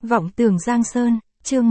Vọng Tường Giang Sơn, chương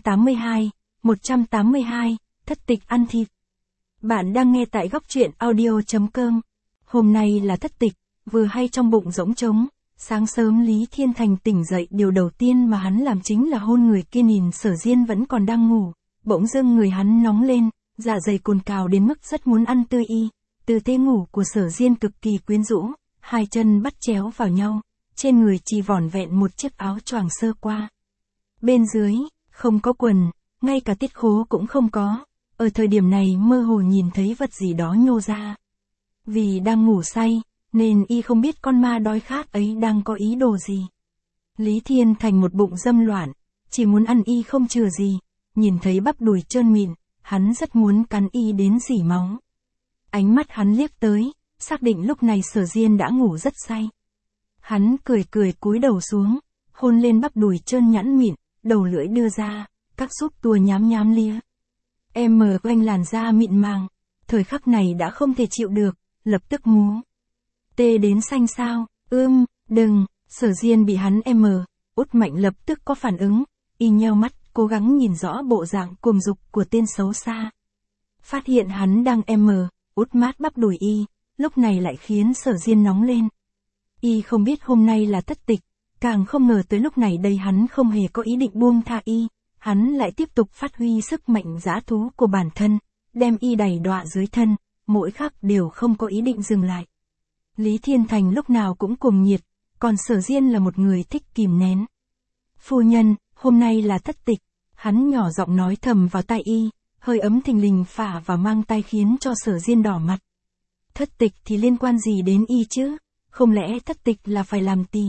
182, thất tịch ăn thịt. Bạn đang nghe tại góc truyện audio.com. Hôm nay là thất tịch, vừa hay trong bụng rỗng trống. Sáng sớm Lý Thiên Thành tỉnh dậy, điều đầu tiên mà hắn làm chính là hôn người kia. Nhìn Sở Diên vẫn còn đang ngủ, bỗng dưng người hắn nóng lên, dạ dày cồn cào đến mức rất muốn ăn tươi y. Tư thế ngủ của Sở Diên cực kỳ quyến rũ, hai chân bắt chéo vào nhau, trên người chỉ vỏn vẹn một chiếc áo choàng sơ qua. Bên dưới, không có quần, ngay cả tiết khố cũng không có. Ở thời điểm này mơ hồ nhìn thấy vật gì đó nhô ra. Vì đang ngủ say, nên y không biết con ma đói khát ấy đang có ý đồ gì. Lý Thiên Thành một bụng dâm loạn, chỉ muốn ăn y không chừa gì. Nhìn thấy bắp đùi trơn mịn, hắn rất muốn cắn y đến rỉ máu. Ánh mắt hắn liếc tới, xác định lúc này Sở Diên đã ngủ rất say. Hắn cười cúi đầu xuống, hôn lên bắp đùi trơn nhẵn mịn, đầu lưỡi đưa ra, các xúc tua nhám lia. Quanh làn da mịn màng, thời khắc này đã không thể chịu được, lập tức múa. Tê đến xanh sao, đừng, Sở Diên bị hắn út mạnh lập tức có phản ứng, y nheo mắt, cố gắng nhìn rõ bộ dạng cuồng dục của tên xấu xa. Phát hiện hắn đang út mát bắp đùi y, lúc này lại khiến Sở Diên nóng lên. Y không biết hôm nay là thất tịch, càng không ngờ tới lúc này đây hắn không hề có ý định buông tha y, hắn lại tiếp tục phát huy sức mạnh dã thú của bản thân, đem y đày đọa dưới thân, mỗi khắc đều không có ý định dừng lại. Lý Thiên Thành lúc nào cũng cuồng nhiệt, còn Sở Diên là một người thích kìm nén. Phu nhân, hôm nay là thất tịch, hắn nhỏ giọng nói thầm vào tai y, hơi ấm thình lình phả vào mang tai khiến cho Sở Diên đỏ mặt. Thất tịch thì liên quan gì đến y chứ? Không lẽ thất tịch là phải làm tỳ?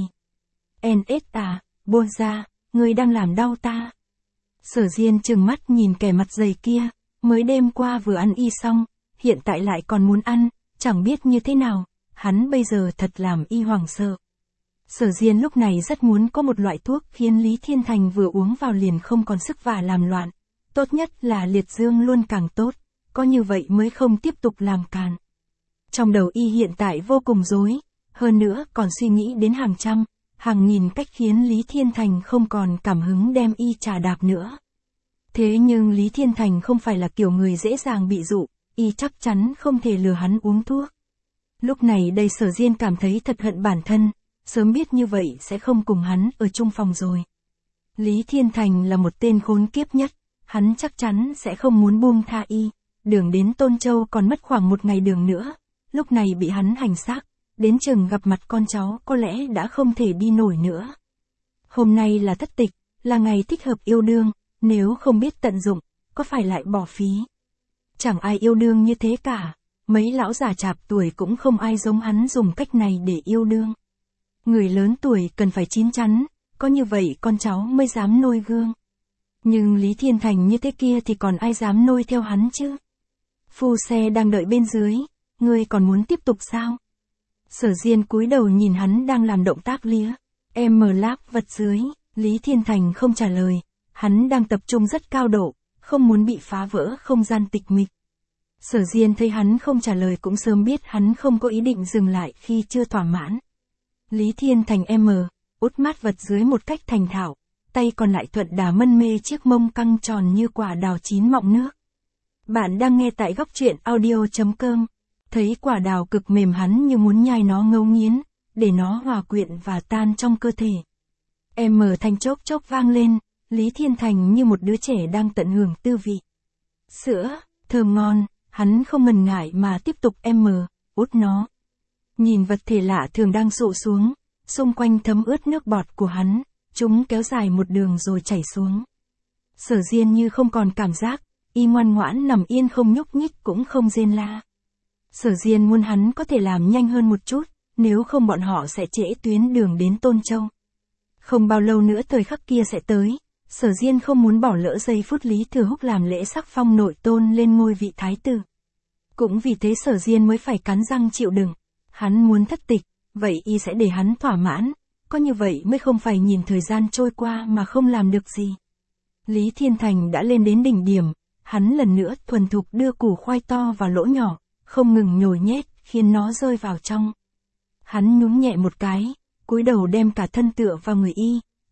Buông ra, ngươi đang làm đau ta. Sở Diên trừng mắt nhìn kẻ mặt dày kia, mới đêm qua vừa ăn y xong, hiện tại lại còn muốn ăn, chẳng biết như thế nào, hắn bây giờ thật làm y hoảng sợ. Sở Diên lúc này rất muốn có một loại thuốc khiến Lý Thiên Thành vừa uống vào liền không còn sức và làm loạn, tốt nhất là liệt dương luôn càng tốt, có như vậy mới không tiếp tục làm càn. Trong đầu y hiện tại vô cùng rối, hơn nữa còn suy nghĩ đến hàng trăm, hàng nghìn cách khiến Lý Thiên Thành không còn cảm hứng đem y trà đạp nữa. Thế nhưng Lý Thiên Thành không phải là kiểu người dễ dàng bị dụ, y chắc chắn không thể lừa hắn uống thuốc. Lúc này đây Sở Diên cảm thấy thật hận bản thân, sớm biết như vậy sẽ không cùng hắn ở chung phòng rồi. Lý Thiên Thành là một tên khốn kiếp nhất, hắn chắc chắn sẽ không muốn buông tha y, đường đến Tôn Châu còn mất khoảng một ngày đường nữa, lúc này bị hắn hành xác, đến chừng gặp mặt con cháu có lẽ đã không thể đi nổi nữa. Hôm nay là thất tịch, là ngày thích hợp yêu đương, nếu không biết tận dụng, có phải lại bỏ phí. Chẳng ai yêu đương như thế cả, mấy lão già chạp tuổi cũng không ai giống hắn dùng cách này để yêu đương. Người lớn tuổi cần phải chín chắn, có như vậy con cháu mới dám nôi gương. Nhưng Lý Thiên Thành như thế kia thì còn ai dám nôi theo hắn chứ? Phu xe đang đợi bên dưới, ngươi còn muốn tiếp tục sao? Sở Diên cúi đầu nhìn hắn đang làm động tác lía, láp vật dưới, Lý Thiên Thành không trả lời, hắn đang tập trung rất cao độ, không muốn bị phá vỡ không gian tịch mịch. Sở Diên thấy hắn không trả lời cũng sớm biết hắn không có ý định dừng lại khi chưa thỏa mãn. Lý Thiên Thành út mát vật dưới một cách thành thạo, tay còn lại thuận đà mân mê chiếc mông căng tròn như quả đào chín mọng nước. Bạn đang nghe tại góc truyện audio.com. Thấy quả đào cực mềm hắn như muốn nhai nó ngấu nghiến, để nó hòa quyện và tan trong cơ thể. Thanh chốc vang lên, Lý Thiên Thành như một đứa trẻ đang tận hưởng tư vị. Sữa, thơm ngon, hắn không ngần ngại mà tiếp tục út nó. Nhìn vật thể lạ thường đang sụ xuống, xung quanh thấm ướt nước bọt của hắn, chúng kéo dài một đường rồi chảy xuống. Sở Diên như không còn cảm giác, y ngoan ngoãn nằm yên không nhúc nhích cũng không rên la. Sở Diên muốn hắn có thể làm nhanh hơn một chút, nếu không bọn họ sẽ trễ tuyến đường đến Tôn Châu. Không bao lâu nữa thời khắc kia sẽ tới, Sở Diên không muốn bỏ lỡ giây phút Lý Thừa Húc làm lễ sắc phong nội tôn lên ngôi vị thái tử. Cũng vì thế Sở Diên mới phải cắn răng chịu đựng, hắn muốn thất tịch, vậy y sẽ để hắn thỏa mãn, có như vậy mới không phải nhìn thời gian trôi qua mà không làm được gì. Lý Thiên Thành đã lên đến đỉnh điểm, hắn lần nữa thuần thục đưa củ khoai to vào lỗ nhỏ, không ngừng nhồi nhét, khiến nó rơi vào trong. Hắn nhúng nhẹ một cái, cúi đầu đem cả thân tựa vào người y,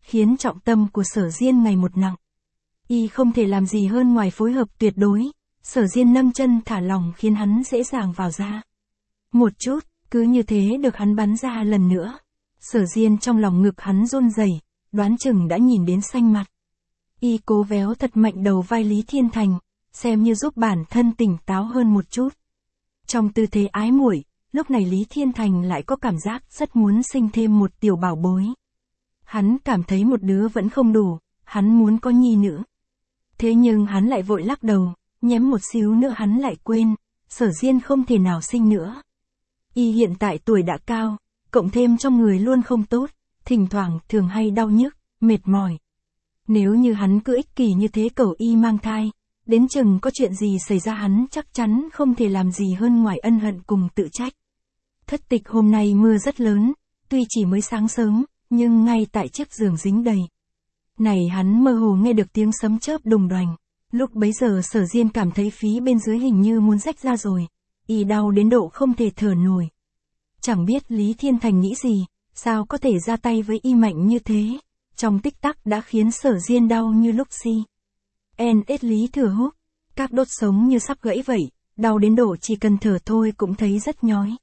khiến trọng tâm của Sở Diên ngày một nặng. Y không thể làm gì hơn ngoài phối hợp tuyệt đối, Sở Diên nâng chân thả lỏng khiến hắn dễ dàng vào ra. Một chút, cứ như thế được hắn bắn ra lần nữa. Sở Diên trong lòng ngực hắn run rẩy, đoán chừng đã nhìn đến xanh mặt. Y cố véo thật mạnh đầu vai Lý Thiên Thành, xem như giúp bản thân tỉnh táo hơn một chút. Trong tư thế ái muội, lúc này Lý Thiên Thành lại có cảm giác rất muốn sinh thêm một tiểu bảo bối. Hắn cảm thấy một đứa vẫn không đủ, hắn muốn có nhi nữ. Thế nhưng hắn lại vội lắc đầu, nhém một xíu nữa hắn lại quên, Sở Diên không thể nào sinh nữa. Y hiện tại tuổi đã cao, cộng thêm trong người luôn không tốt, thỉnh thoảng thường hay đau nhức, mệt mỏi. Nếu như hắn cứ ích kỷ như thế cầu Y mang thai, đến chừng có chuyện gì xảy ra hắn chắc chắn không thể làm gì hơn ngoài ân hận cùng tự trách. Thất tịch hôm nay mưa rất lớn, tuy chỉ mới sáng sớm, nhưng ngay tại chiếc giường dính đầy. Này hắn mơ hồ nghe được tiếng sấm chớp đùng đoành. Lúc bấy giờ Sở Diên cảm thấy phí bên dưới hình như muốn rách ra rồi. Y đau đến độ không thể thở nổi. Chẳng biết Lý Thiên Thành nghĩ gì, sao có thể ra tay với Y mạnh như thế. Trong tích tắc đã khiến Sở Diên đau như lúc si. NS Lý Thừa Húc, các đốt sống như sắp gãy vậy, đau đến độ chỉ cần thở thôi cũng thấy rất nhói.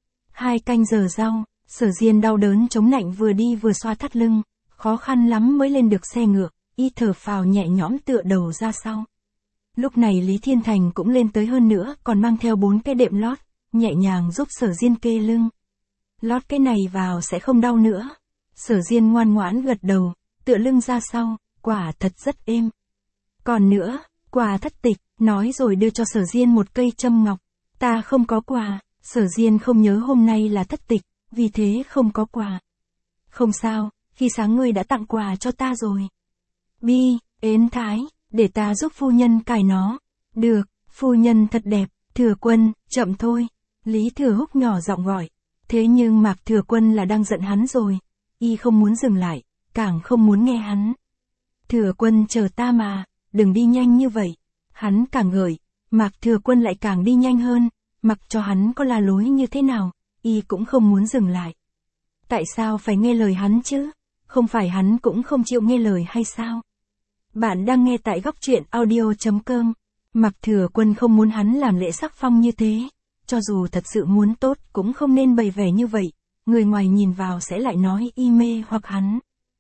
2 canh giờ sau, Sở Diên đau đớn chống nạnh vừa đi vừa xoa thắt lưng, khó khăn lắm mới lên được xe ngựa, Y thở phào nhẹ nhõm tựa đầu ra sau. Lúc này Lý Thiên Thành cũng lên tới hơn nữa, còn mang theo 4 cái đệm lót, nhẹ nhàng giúp Sở Diên kê lưng. Lót cái này vào sẽ không đau nữa. Sở Diên ngoan ngoãn gật đầu, tựa lưng ra sau, quả thật rất êm. Còn nữa, quà thất tịch, nói rồi đưa cho Sở Diên một cây châm ngọc. Ta không có quà, Sở Diên không nhớ hôm nay là thất tịch, vì thế không có quà. Không sao, khi sáng ngươi đã tặng quà cho ta rồi. Bi, ến thái, để ta giúp phu nhân cài nó. Được, phu nhân thật đẹp, Thừa Quân, chậm thôi. Lý Thừa Húc nhỏ giọng gọi. Thế nhưng Mạc Thừa Quân là đang giận hắn rồi. Y không muốn dừng lại, càng không muốn nghe hắn. Thừa Quân chờ ta mà, đừng đi nhanh như vậy. Hắn càng gợi, Mạc Thừa Quân lại càng đi nhanh hơn, mặc cho hắn có la lối như thế nào, Y cũng không muốn dừng lại. Tại sao phải nghe lời hắn chứ? Không phải hắn cũng không chịu nghe lời hay sao? Bạn đang nghe tại góc truyện audio.com. Mạc Thừa Quân không muốn hắn làm lễ sắc phong như thế. Cho dù thật sự muốn tốt cũng không nên bày vẻ như vậy. Người ngoài nhìn vào sẽ lại nói Y mê hoặc hắn.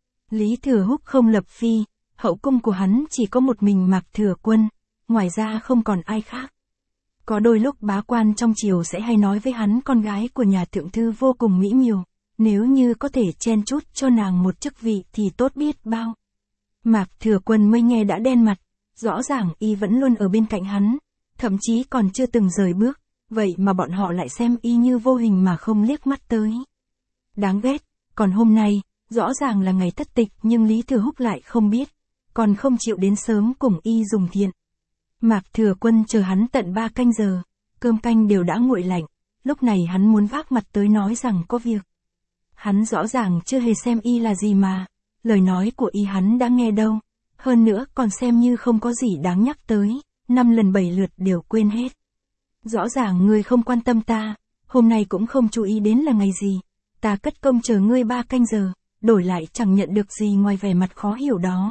Lý Thừa Húc không lập phi. Hậu cung của hắn chỉ có một mình Mạc Thừa Quân. Ngoài ra không còn ai khác. Có đôi lúc bá quan trong triều sẽ hay nói với hắn con gái của nhà thượng thư vô cùng mỹ miều. Nếu như có thể chen chút cho nàng một chức vị thì tốt biết bao. Mạc Thừa Quân mới nghe đã đen mặt. Rõ ràng Y vẫn luôn ở bên cạnh hắn. Thậm chí còn chưa từng rời bước. Vậy mà bọn họ lại xem Y như vô hình mà không liếc mắt tới. Đáng ghét. Còn hôm nay, rõ ràng là ngày thất tịch nhưng Lý Thừa Húc lại không biết. Còn không chịu đến sớm cùng Y dùng thiện. Mạc Thừa Quân chờ hắn tận 3 canh giờ. Cơm canh đều đã nguội lạnh. Lúc này hắn muốn vác mặt tới nói rằng có việc. Hắn rõ ràng chưa hề xem Y là gì mà. Lời nói của Y hắn đã nghe đâu. Hơn nữa còn xem như không có gì đáng nhắc tới. 5 lần 7 lượt đều quên hết. Rõ ràng ngươi không quan tâm ta. Hôm nay cũng không chú ý đến là ngày gì. Ta cất công chờ ngươi 3 canh giờ. Đổi lại chẳng nhận được gì ngoài vẻ mặt khó hiểu đó.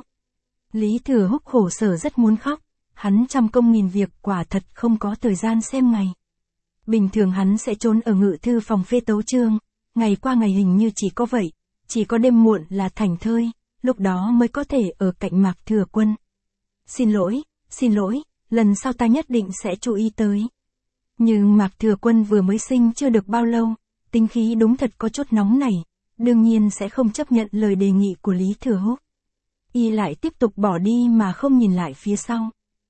Lý Thừa Húc khổ sở rất muốn khóc. Hắn trăm công nghìn việc quả thật không có thời gian xem ngày. Bình thường hắn sẽ trốn ở ngự thư phòng phê tấu chương. Ngày qua ngày hình như chỉ có vậy. Chỉ có đêm muộn là thảnh thơi. Lúc đó mới có thể ở cạnh Mạc Thừa Quân. Xin lỗi, lần sau ta nhất định sẽ chú ý tới. Nhưng Mạc Thừa Quân vừa mới sinh chưa được bao lâu. Tính khí đúng thật có chút nóng nảy. Đương nhiên sẽ không chấp nhận lời đề nghị của Lý Thừa Húc. Y lại tiếp tục bỏ đi mà không nhìn lại phía sau.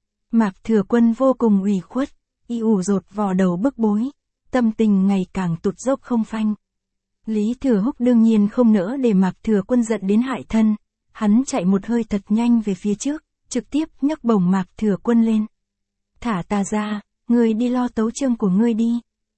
Mạc Thừa Quân vô cùng ủy khuất. Y ủ rột vò đầu bức bối. Tâm tình ngày càng tụt dốc không phanh. Lý Thừa Húc đương nhiên không nỡ để Mạc Thừa Quân giận đến hại thân. Hắn chạy một hơi thật nhanh về phía trước, trực tiếp nhấc bổng Mạc Thừa Quân lên. Thả ta ra, ngươi đi lo tấu chương của ngươi đi.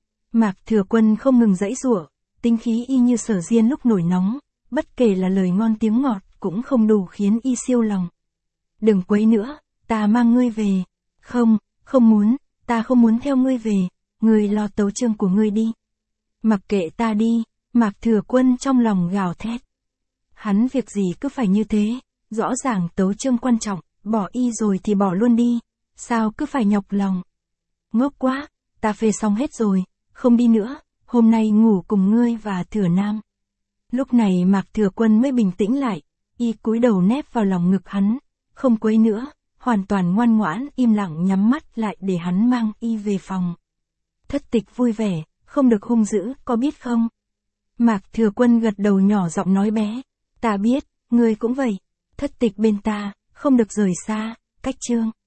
Mạc Thừa Quân không ngừng giãy giụa, tính khí Y như Sở Diên lúc nổi nóng, bất kể là lời ngon tiếng ngọt cũng không đủ khiến Y siêu lòng. Đừng quấy nữa, ta mang ngươi về. Không muốn, ta không muốn theo ngươi về, ngươi lo tấu chương của ngươi đi. Mặc kệ ta đi, Mạc Thừa Quân trong lòng gào thét. Hắn việc gì cứ phải như thế, rõ ràng tấu chương quan trọng, bỏ y rồi thì bỏ luôn đi, sao cứ phải nhọc lòng. Ngốc quá, ta phê xong hết rồi, không đi nữa, hôm nay ngủ cùng ngươi và Thừa Nam. Lúc này Mạc Thừa Quân mới bình tĩnh lại, y cúi đầu nép vào lòng ngực hắn, không quấy nữa, hoàn toàn ngoan ngoãn im lặng nhắm mắt lại để hắn mang y về phòng. Thất Tịch vui vẻ, không được hung dữ, có biết không? Mạc Thừa Quân gật đầu nhỏ giọng nói bé, ta biết, ngươi cũng vậy, Thất Tịch bên ta, không được rời xa, cách chương.